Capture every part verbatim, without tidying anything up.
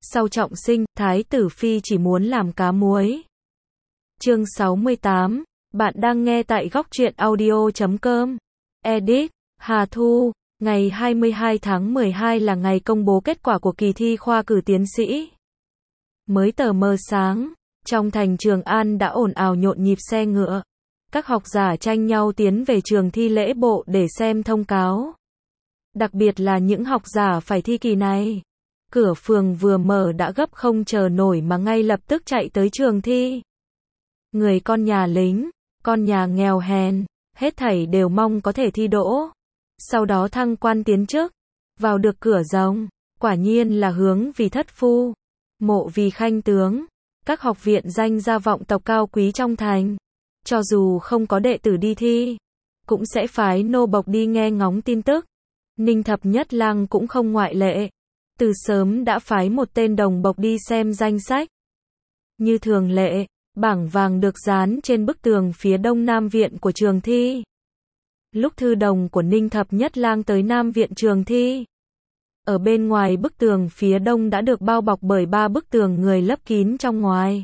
Sau trọng sinh, Thái tử Phi chỉ muốn làm cá muối. Chương sáu mươi tám, bạn đang nghe tại góc truyện audio chấm com. Edit, Hà Thu, ngày hai mươi hai tháng mười hai là ngày công bố kết quả của kỳ thi khoa cử tiến sĩ. Mới tờ mờ sáng, trong thành Trường An đã ồn ào nhộn nhịp xe ngựa. Các học giả tranh nhau tiến về trường thi lễ bộ để xem thông cáo. Đặc biệt là những học giả phải thi kỳ này. Cửa phường vừa mở đã gấp không chờ nổi mà ngay lập tức chạy tới trường thi. Người con nhà lính, con nhà nghèo hèn, hết thảy đều mong có thể thi đỗ. Sau đó thăng quan tiến chức, vào được cửa rồng, quả nhiên là hướng vì thất phu, mộ vì khanh tướng. Các học viện danh gia vọng tộc cao quý trong thành, cho dù không có đệ tử đi thi, cũng sẽ phái nô bộc đi nghe ngóng tin tức. Ninh Thập Nhất Lang cũng không ngoại lệ. Từ sớm đã phái một tên đồng bộc đi xem danh sách. Như thường lệ, bảng vàng được dán trên bức tường phía đông nam viện của trường thi. Lúc thư đồng của Ninh Thập Nhất Lang tới nam viện trường thi, ở bên ngoài bức tường phía đông đã được bao bọc bởi ba bức tường người lấp kín trong ngoài.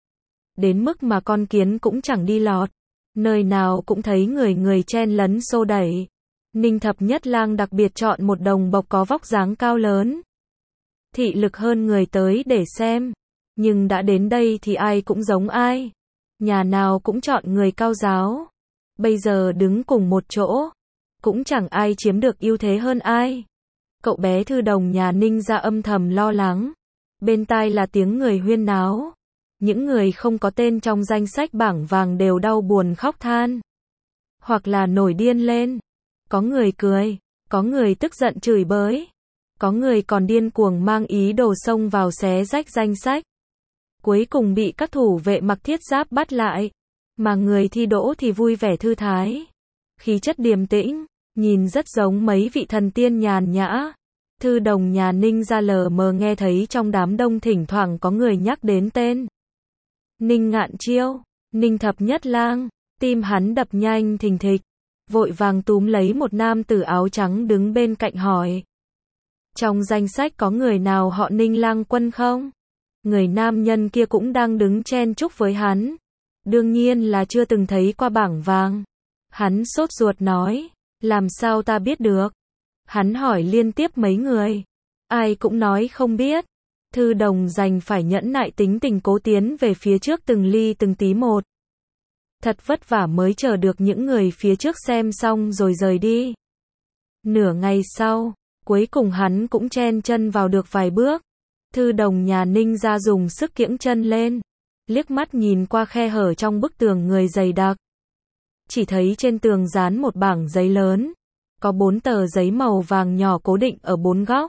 Đến mức mà con kiến cũng chẳng đi lọt. Nơi nào cũng thấy người người chen lấn xô đẩy. Ninh Thập Nhất Lang đặc biệt chọn một đồng bộc có vóc dáng cao lớn, thị lực hơn người tới để xem. Nhưng đã đến đây thì ai cũng giống ai. Nhà nào cũng chọn người cao giáo. Bây giờ đứng cùng một chỗ, cũng chẳng ai chiếm được ưu thế hơn ai. Cậu bé thư đồng nhà Ninh ra âm thầm lo lắng. Bên tai là tiếng người huyên náo. Những người không có tên trong danh sách bảng vàng đều đau buồn khóc than. Hoặc là nổi điên lên. Có người cười, có người tức giận chửi bới. Có người còn điên cuồng mang ý đồ xông vào xé rách danh sách. Cuối cùng bị các thủ vệ mặc thiết giáp bắt lại. Mà người thi đỗ thì vui vẻ thư thái. Khí chất điềm tĩnh, nhìn rất giống mấy vị thần tiên nhàn nhã. Thư đồng nhà Ninh ra lờ mờ nghe thấy trong đám đông thỉnh thoảng có người nhắc đến tên Ninh Ngạn Chiêu, Ninh Thập Nhất Lang. Tim hắn đập nhanh thình thịch. Vội vàng túm lấy một nam tử áo trắng đứng bên cạnh hỏi. Trong danh sách có người nào họ Ninh Lang Quân không? Người nam nhân kia cũng đang đứng chen chúc với hắn. Đương nhiên là chưa từng thấy qua bảng vàng. Hắn sốt ruột nói. Làm sao ta biết được? Hắn hỏi liên tiếp mấy người. Ai cũng nói không biết. Thư đồng đành phải nhẫn nại tính tình cố tiến về phía trước từng ly từng tí một. Thật vất vả mới chờ được những người phía trước xem xong rồi rời đi. Nửa ngày sau, cuối cùng hắn cũng chen chân vào được vài bước. Thư đồng nhà Ninh ra dùng sức kiễng chân lên. Liếc mắt nhìn qua khe hở trong bức tường người dày đặc. Chỉ thấy trên tường dán một bảng giấy lớn. Có bốn tờ giấy màu vàng nhỏ cố định ở bốn góc.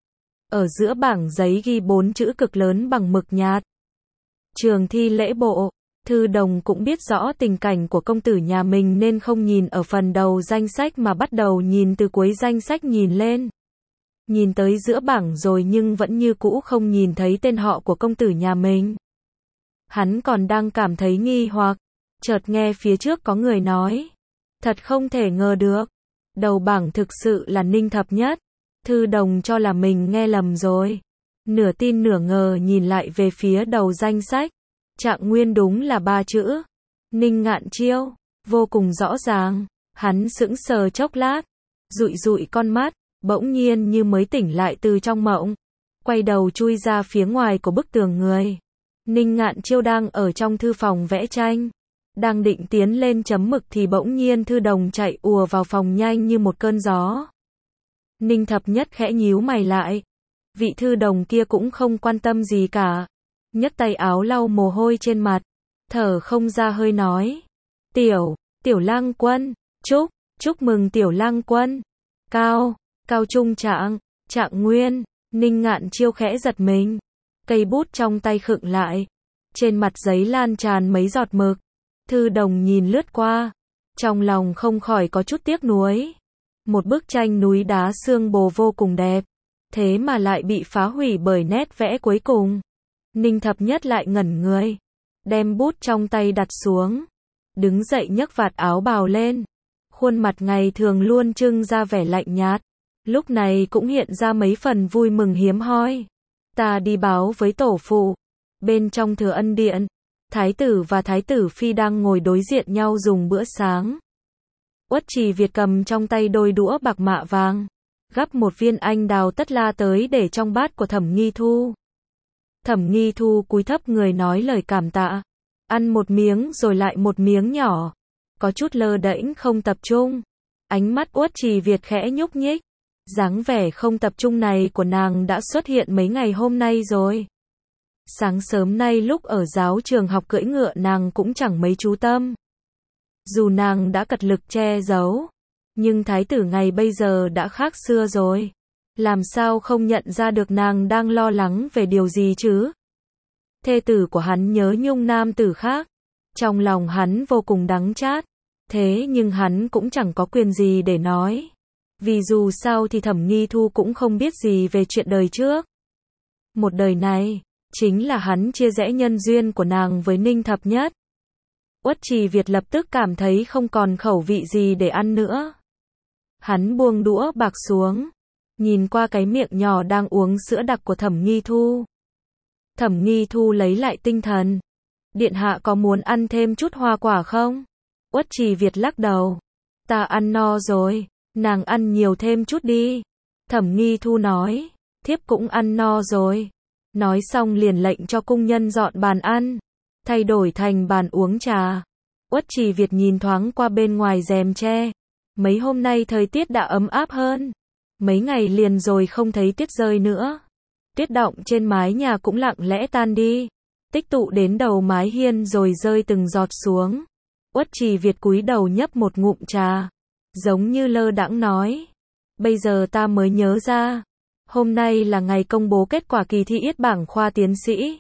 Ở giữa bảng giấy ghi bốn chữ cực lớn bằng mực nhạt. Trường thi lễ bộ. Thư đồng cũng biết rõ tình cảnh của công tử nhà mình nên không nhìn ở phần đầu danh sách mà bắt đầu nhìn từ cuối danh sách nhìn lên. Nhìn tới giữa bảng rồi nhưng vẫn như cũ không nhìn thấy tên họ của công tử nhà mình. Hắn còn đang cảm thấy nghi hoặc, chợt nghe phía trước có người nói. Thật không thể ngờ được. Đầu bảng thực sự là Ninh Thập Nhất. Thư đồng cho là mình nghe lầm rồi. Nửa tin nửa ngờ nhìn lại về phía đầu danh sách. Trạng nguyên đúng là ba chữ. Ninh Ngạn Chiêu. Vô cùng rõ ràng. Hắn sững sờ chốc lát. Dụi dụi con mắt. Bỗng nhiên như mới tỉnh lại từ trong mộng. Quay đầu chui ra phía ngoài của bức tường người. Ninh Ngạn Chiêu đang ở trong thư phòng vẽ tranh. Đang định tiến lên chấm mực thì bỗng nhiên thư đồng chạy ùa vào phòng nhanh như một cơn gió. Ninh Thập Nhất khẽ nhíu mày lại. Vị thư đồng kia cũng không quan tâm gì cả. Nhấc tay áo lau mồ hôi trên mặt. Thở không ra hơi nói. Tiểu, Tiểu Lang Quân. Chúc, chúc mừng Tiểu Lang Quân. Cao, Cao Trung Trạng, Trạng Nguyên. Ninh Ngạn Chiêu khẽ giật mình. Cây bút trong tay khựng lại. Trên mặt giấy lan tràn mấy giọt mực. Thư đồng nhìn lướt qua. Trong lòng không khỏi có chút tiếc nuối. Một bức tranh núi đá xương bồ vô cùng đẹp. Thế mà lại bị phá hủy bởi nét vẽ cuối cùng. Ninh Thập Nhất lại ngẩn người. Đem bút trong tay đặt xuống. Đứng dậy nhấc vạt áo bào lên. Khuôn mặt ngày thường luôn trưng ra vẻ lạnh nhạt. Lúc này cũng hiện ra mấy phần vui mừng hiếm hoi. Ta đi báo với tổ phụ. Bên trong Thừa Ân Điện, thái tử và thái tử phi đang ngồi đối diện nhau dùng bữa sáng. Uất Trì Việt cầm trong tay đôi đũa bạc mạ vàng, gắp một viên anh đào tất la tới để trong bát của Thẩm Nghi Thu. Thẩm Nghi Thu cúi thấp người nói lời cảm tạ, ăn một miếng rồi lại một miếng nhỏ, có chút lơ đễnh không tập trung. Ánh mắt Uất Trì Việt khẽ nhúc nhích, dáng vẻ không tập trung này của nàng đã xuất hiện mấy ngày hôm nay rồi. Sáng sớm nay lúc ở giáo trường học cưỡi ngựa nàng cũng chẳng mấy chú tâm. Dù nàng đã cật lực che giấu, nhưng thái tử ngày bây giờ đã khác xưa rồi. Làm sao không nhận ra được nàng đang lo lắng về điều gì chứ? Thê tử của hắn nhớ nhung nam tử khác. Trong lòng hắn vô cùng đắng chát. Thế nhưng hắn cũng chẳng có quyền gì để nói. Vì dù sao thì Thẩm Nghi Thu cũng không biết gì về chuyện đời trước. Một đời này, chính là hắn chia rẽ nhân duyên của nàng với Ninh Thập Nhất. Uất Trì Việt lập tức cảm thấy không còn khẩu vị gì để ăn nữa. Hắn buông đũa bạc xuống, nhìn qua cái miệng nhỏ đang uống sữa đặc của Thẩm Nghi Thu. Thẩm Nghi Thu lấy lại tinh thần. Điện hạ có muốn ăn thêm chút hoa quả không? Uất Trì Việt lắc đầu. Ta ăn no rồi, nàng ăn nhiều thêm chút đi. Thẩm Nghi Thu nói, thiếp cũng ăn no rồi. Nói xong liền lệnh cho cung nhân dọn bàn ăn, thay đổi thành bàn uống trà. Uất Trì Việt nhìn thoáng qua bên ngoài rèm tre. Mấy hôm nay thời tiết đã ấm áp hơn. Mấy ngày liền rồi không thấy tuyết rơi nữa. Tuyết đọng trên mái nhà cũng lặng lẽ tan đi, tích tụ đến đầu mái hiên rồi rơi từng giọt xuống. Uất Trì Việt cúi đầu nhấp một ngụm trà, giống như lơ đãng nói, bây giờ ta mới nhớ ra, hôm nay là ngày công bố kết quả kỳ thi yết bảng khoa tiến sĩ.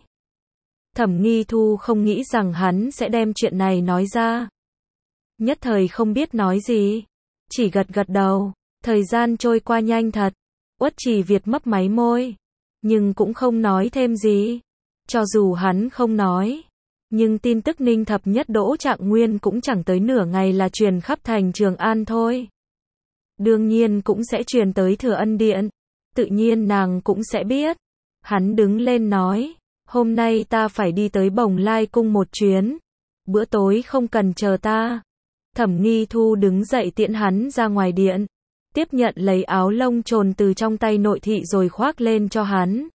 Thẩm Nghi Thu không nghĩ rằng hắn sẽ đem chuyện này nói ra. Nhất thời không biết nói gì, chỉ gật gật đầu. Thời gian trôi qua nhanh thật. Uất Trì Việt mấp máy môi, nhưng cũng không nói thêm gì. Cho dù hắn không nói, nhưng tin tức Ninh Thập Nhất đỗ trạng nguyên cũng chẳng tới nửa ngày là truyền khắp thành Trường An thôi. Đương nhiên cũng sẽ truyền tới Thừa Ân Điện. Tự nhiên nàng cũng sẽ biết. Hắn đứng lên nói, hôm nay ta phải đi tới Bồng Lai Cung một chuyến. Bữa tối không cần chờ ta. Thẩm Nghi Thu đứng dậy tiễn hắn ra ngoài điện. Tiếp nhận lấy áo lông trồn từ trong tay nội thị rồi khoác lên cho hắn.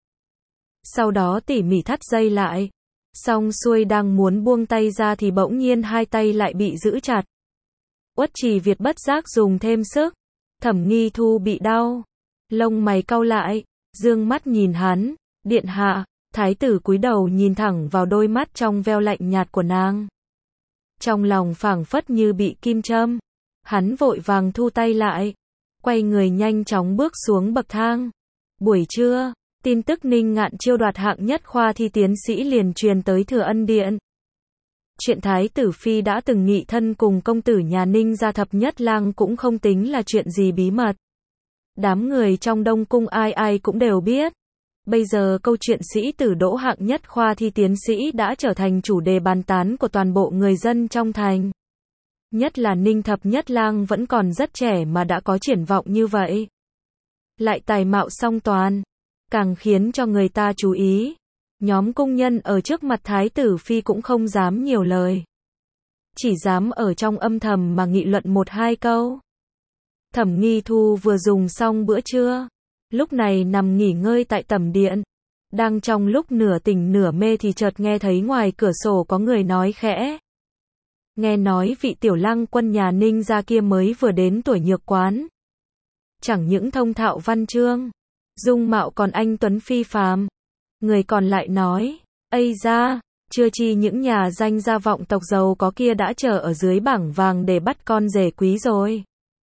Sau đó tỉ mỉ thắt dây lại. Xong xuôi đang muốn buông tay ra thì bỗng nhiên hai tay lại bị giữ chặt. Uất Trì Việt bất giác dùng thêm sức. Thẩm Nghi Thu bị đau. Lông mày cau lại, dương mắt nhìn hắn. Điện hạ, thái tử cúi đầu nhìn thẳng vào đôi mắt trong veo lạnh nhạt của nàng. Trong lòng phảng phất như bị kim châm. Hắn vội vàng thu tay lại. Quay người nhanh chóng bước xuống bậc thang. Buổi trưa, tin tức Ninh Ngạn Chiêu đoạt hạng nhất khoa thi tiến sĩ liền truyền tới Thừa Ân Điện. Chuyện thái tử phi đã từng nghị thân cùng công tử nhà Ninh gia Thập Nhất Lang cũng không tính là chuyện gì bí mật. Đám người trong Đông Cung ai ai cũng đều biết. Bây giờ câu chuyện sĩ tử đỗ hạng nhất khoa thi tiến sĩ đã trở thành chủ đề bàn tán của toàn bộ người dân trong thành. Nhất là Ninh Thập Nhất Lang vẫn còn rất trẻ mà đã có triển vọng như vậy. Lại tài mạo song toàn, càng khiến cho người ta chú ý. Nhóm cung nhân ở trước mặt thái tử phi cũng không dám nhiều lời. Chỉ dám ở trong âm thầm mà nghị luận một hai câu. Thẩm Nghi Thu vừa dùng xong bữa trưa, lúc này nằm nghỉ ngơi tại tẩm điện. Đang trong lúc nửa tỉnh nửa mê thì chợt nghe thấy ngoài cửa sổ có người nói khẽ. Nghe nói vị tiểu lăng quân nhà Ninh gia kia mới vừa đến tuổi nhược quán. Chẳng những thông thạo văn chương, dung mạo còn anh tuấn phi phàm. Người còn lại nói, ây da, chưa chi những nhà danh gia vọng tộc giàu có kia đã chờ ở dưới bảng vàng để bắt con rể quý rồi.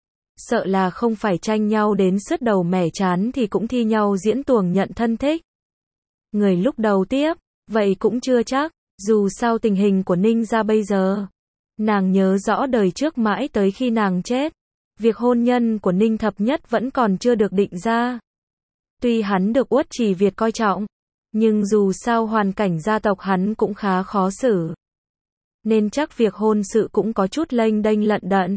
Sợ là không phải tranh nhau đến sứt đầu mẻ chán thì cũng thi nhau diễn tuồng nhận thân thích. Người lúc đầu tiếp, vậy cũng chưa chắc, dù sao tình hình của Ninh gia bây giờ. Nàng nhớ rõ đời trước mãi tới khi nàng chết. Việc hôn nhân của Ninh Thập Nhất vẫn còn chưa được định ra. Tuy hắn được Uất Trì Việt coi trọng, nhưng dù sao hoàn cảnh gia tộc hắn cũng khá khó xử. Nên chắc việc hôn sự cũng có chút lênh đênh lận đận.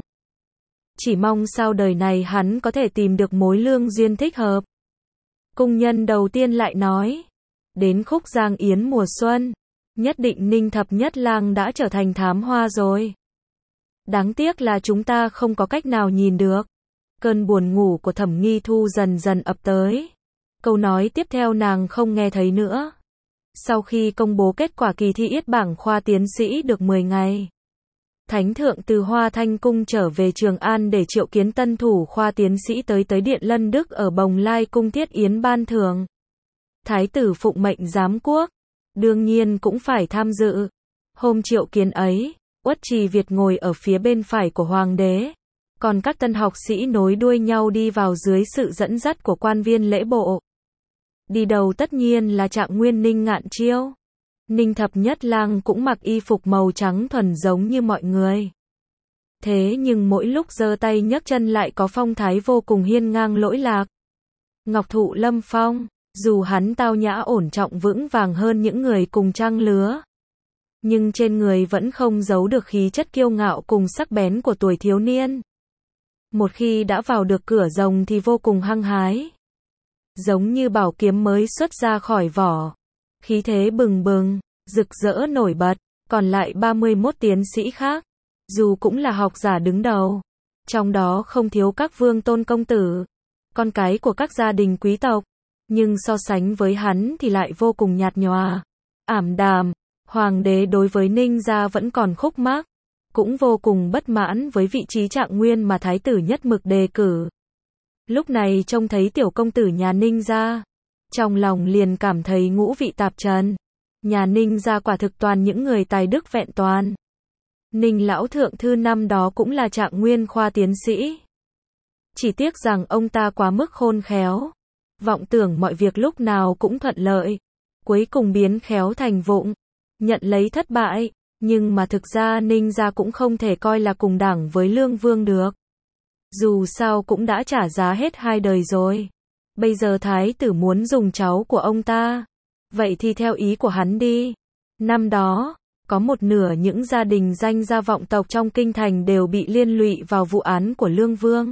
Chỉ mong sau đời này hắn có thể tìm được mối lương duyên thích hợp. Cung nhân đầu tiên lại nói, Đến khúc Giang Yến mùa xuân, nhất định Ninh Thập Nhất Lang đã trở thành thám hoa rồi. Đáng tiếc là chúng ta không có cách nào nhìn được. Cơn buồn ngủ của Thẩm Nghi Thu dần dần ập tới. Câu nói tiếp theo nàng không nghe thấy nữa. Sau khi công bố kết quả kỳ thi yết bảng khoa tiến sĩ được mười ngày, Thánh thượng từ Hoa Thanh Cung trở về Trường An để triệu kiến tân thủ khoa tiến sĩ tới tới Điện Lân Đức ở Bồng Lai Cung thiết yến ban thưởng. Thái tử phụng mệnh giám quốc, đương nhiên cũng phải tham dự. Hôm triệu kiến ấy, Uất Trì Việt ngồi ở phía bên phải của hoàng đế, còn các tân học sĩ nối đuôi nhau đi vào dưới sự dẫn dắt của quan viên lễ bộ. Đi đầu tất nhiên là Trạng Nguyên Ninh Ngạn Chiêu. Ninh Thập Nhất Lang cũng mặc y phục màu trắng thuần giống như mọi người. Thế nhưng mỗi lúc giơ tay nhấc chân lại có phong thái vô cùng hiên ngang lỗi lạc. Ngọc Thụ Lâm Phong, dù hắn tao nhã ổn trọng vững vàng hơn những người cùng trang lứa, nhưng trên người vẫn không giấu được khí chất kiêu ngạo cùng sắc bén của tuổi thiếu niên. Một khi đã vào được cửa rồng thì vô cùng hăng hái. Giống như bảo kiếm mới xuất ra khỏi vỏ. Khí thế bừng bừng, rực rỡ nổi bật, còn lại ba mươi mốt tiến sĩ khác, dù cũng là học giả đứng đầu, trong đó không thiếu các vương tôn công tử, con cái của các gia đình quý tộc, nhưng so sánh với hắn thì lại vô cùng nhạt nhòa, ảm đạm. Hoàng đế đối với Ninh gia vẫn còn khúc mắc, cũng vô cùng bất mãn với vị trí Trạng Nguyên mà thái tử nhất mực đề cử. Lúc này trông thấy tiểu công tử nhà Ninh gia, trong lòng liền cảm thấy ngũ vị tạp trần. Nhà Ninh gia quả thực toàn những người tài đức vẹn toàn. Ninh lão thượng thư năm đó cũng là Trạng Nguyên khoa tiến sĩ. Chỉ tiếc rằng ông ta quá mức khôn khéo, vọng tưởng mọi việc lúc nào cũng thuận lợi, cuối cùng biến khéo thành vụng, nhận lấy thất bại. Nhưng mà thực ra Ninh gia cũng không thể coi là cùng đẳng với Lương Vương được. Dù sao cũng đã trả giá hết hai đời rồi. Bây giờ thái tử muốn dùng cháu của ông ta, vậy thì theo ý của hắn đi. Năm đó, có một nửa những gia đình danh gia vọng tộc trong kinh thành đều bị liên lụy vào vụ án của Lương Vương.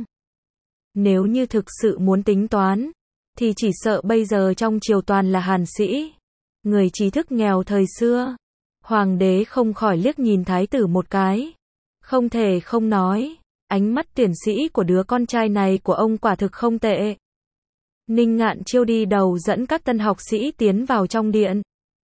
Nếu như thực sự muốn tính toán, thì chỉ sợ bây giờ trong triều toàn là hàn sĩ, người trí thức nghèo thời xưa. Hoàng đế không khỏi liếc nhìn thái tử một cái. Không thể không nói, ánh mắt tuyển sĩ của đứa con trai này của ông quả thực không tệ. Ninh Ngạn Chiêu đi đầu dẫn các tân học sĩ tiến vào trong điện,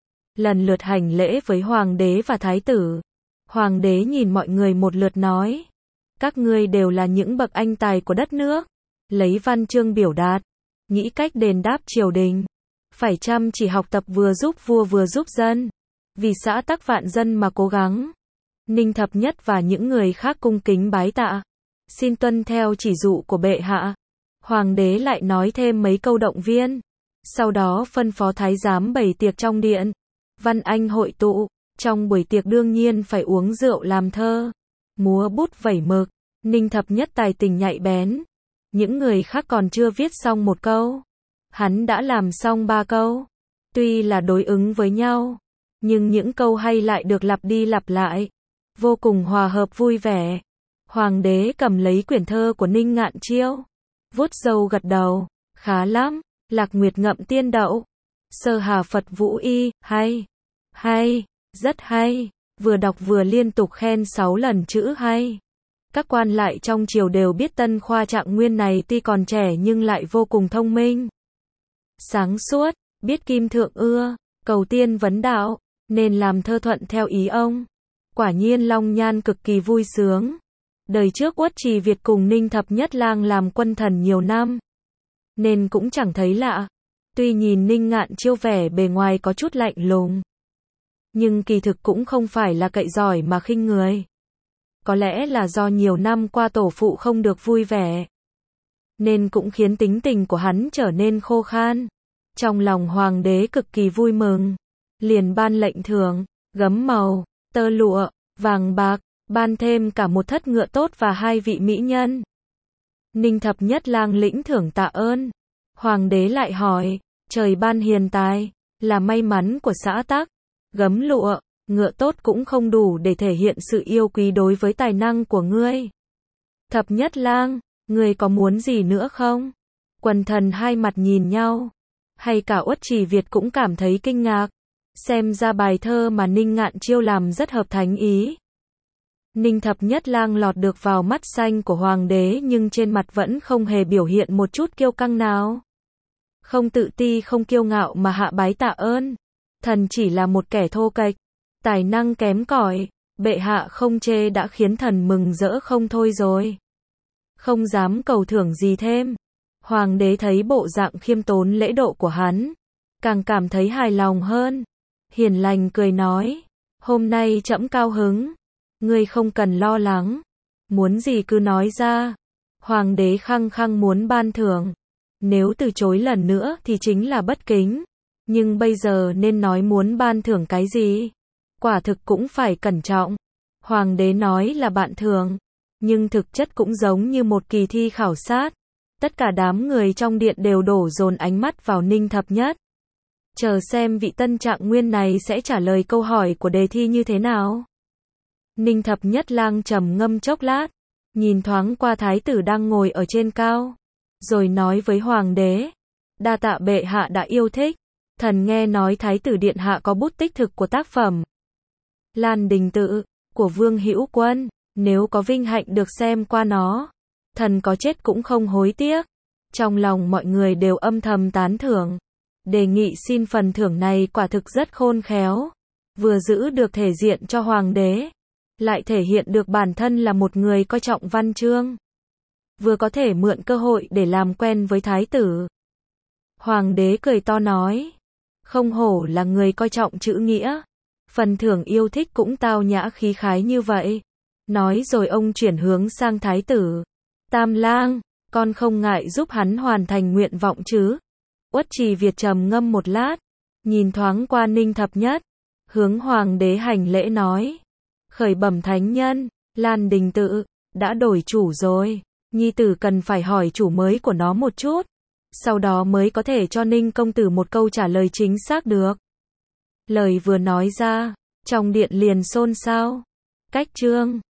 lần lượt hành lễ với hoàng đế và thái tử. Hoàng đế nhìn mọi người một lượt nói, các ngươi đều là những bậc anh tài của đất nước, lấy văn chương biểu đạt, nghĩ cách đền đáp triều đình, phải chăm chỉ học tập vừa giúp vua vừa giúp dân, vì xã tắc vạn dân mà cố gắng. Ninh Thập Nhất và những người khác cung kính bái tạ, xin tuân theo chỉ dụ của bệ hạ. Hoàng đế lại nói thêm mấy câu động viên, sau đó phân phó thái giám bày tiệc trong điện, văn anh hội tụ. Trong buổi tiệc đương nhiên phải uống rượu làm thơ, múa bút vẩy mực. Ninh Thập Nhất tài tình nhạy bén, những người khác còn chưa viết xong một câu, hắn đã làm xong ba câu. Tuy là đối ứng với nhau, nhưng những câu hay lại được lặp đi lặp lại, vô cùng hòa hợp vui vẻ. Hoàng đế cầm lấy quyển thơ của Ninh Ngạn Chiêu, vuốt râu gật đầu, khá lắm, Lạc Nguyệt ngậm tiên đậu, Sơ Hà Phật Vũ Y, hay, hay, rất hay, vừa đọc vừa liên tục khen sáu lần chữ hay. Các quan lại trong triều đều biết tân khoa Trạng Nguyên này tuy còn trẻ nhưng lại vô cùng thông minh, sáng suốt, biết kim thượng ưa, cầu tiên vấn đạo, nên làm thơ thuận theo ý ông. Quả nhiên Long Nhan cực kỳ vui sướng. Đời trước Uất Trì Việt cùng Ninh Thập Nhất Lang làm quân thần nhiều năm, nên cũng chẳng thấy lạ. Tuy nhìn Ninh Ngạn Chiêu vẻ bề ngoài có chút lạnh lùng, nhưng kỳ thực cũng không phải là cậy giỏi mà khinh người. Có lẽ là do nhiều năm qua tổ phụ không được vui vẻ, nên cũng khiến tính tình của hắn trở nên khô khan. Trong lòng hoàng đế cực kỳ vui mừng, liền ban lệnh thưởng, gấm màu, tơ lụa, vàng bạc, ban thêm cả một thất ngựa tốt và hai vị mỹ nhân. Ninh Thập Nhất Lang lĩnh thưởng tạ ơn. Hoàng đế lại hỏi, trời ban hiền tài, là may mắn của xã tắc, gấm lụa, ngựa tốt cũng không đủ để thể hiện sự yêu quý đối với tài năng của ngươi. Thập Nhất Lang, ngươi có muốn gì nữa không? Quần thần hai mặt nhìn nhau. Hay cả Uất Trì Việt cũng cảm thấy kinh ngạc. Xem ra bài thơ mà Ninh Ngạn Chiêu làm rất hợp thánh ý. Ninh Thập Nhất Lang lọt được vào mắt xanh của hoàng đế nhưng trên mặt vẫn không hề biểu hiện một chút kiêu căng nào. Không tự ti không kiêu ngạo mà hạ bái tạ ơn. Thần chỉ là một kẻ thô kệch, tài năng kém cỏi, bệ hạ không chê đã khiến thần mừng rỡ không thôi rồi. Không dám cầu thưởng gì thêm. Hoàng đế thấy bộ dạng khiêm tốn lễ độ của hắn, càng cảm thấy hài lòng hơn. Hiền lành cười nói, hôm nay trẫm cao hứng, ngươi không cần lo lắng, muốn gì cứ nói ra. Hoàng đế khăng khăng muốn ban thưởng, nếu từ chối lần nữa thì chính là bất kính, nhưng bây giờ nên nói muốn ban thưởng cái gì, quả thực cũng phải cẩn trọng. Hoàng đế nói là bạn thưởng, nhưng thực chất cũng giống như một kỳ thi khảo sát. Tất cả đám người trong điện đều đổ dồn ánh mắt vào Ninh Thập Nhất. Chờ xem vị tân trạng nguyên này sẽ trả lời câu hỏi của đề thi như thế nào. Ninh Thập Nhất Lang trầm ngâm chốc lát, nhìn thoáng qua thái tử đang ngồi ở trên cao, rồi nói với hoàng đế, đa tạ bệ hạ đã yêu thích, thần nghe nói thái tử điện hạ có bút tích thực của tác phẩm Lan Đình Tự của Vương Hữu Quân, nếu có vinh hạnh được xem qua nó, thần có chết cũng không hối tiếc. Trong lòng mọi người đều âm thầm tán thưởng, đề nghị xin phần thưởng này quả thực rất khôn khéo, vừa giữ được thể diện cho hoàng đế, lại thể hiện được bản thân là một người coi trọng văn chương, vừa có thể mượn cơ hội để làm quen với thái tử. Hoàng đế cười to nói, không hổ là người coi trọng chữ nghĩa, phần thưởng yêu thích cũng tao nhã khí khái như vậy. Nói rồi ông chuyển hướng sang thái tử, Tam Lang, con không ngại giúp hắn hoàn thành nguyện vọng chứ? Uất Trì Việt trầm ngâm một lát, nhìn thoáng qua Ninh Thập Nhất, hướng hoàng đế hành lễ nói, khởi bẩm thánh nhân, Lan Đình Tự đã đổi chủ rồi, nhi tử cần phải hỏi chủ mới của nó một chút, sau đó mới có thể cho Ninh công tử một câu trả lời chính xác được. Lời vừa nói ra, trong điện liền xôn xao. Cách chương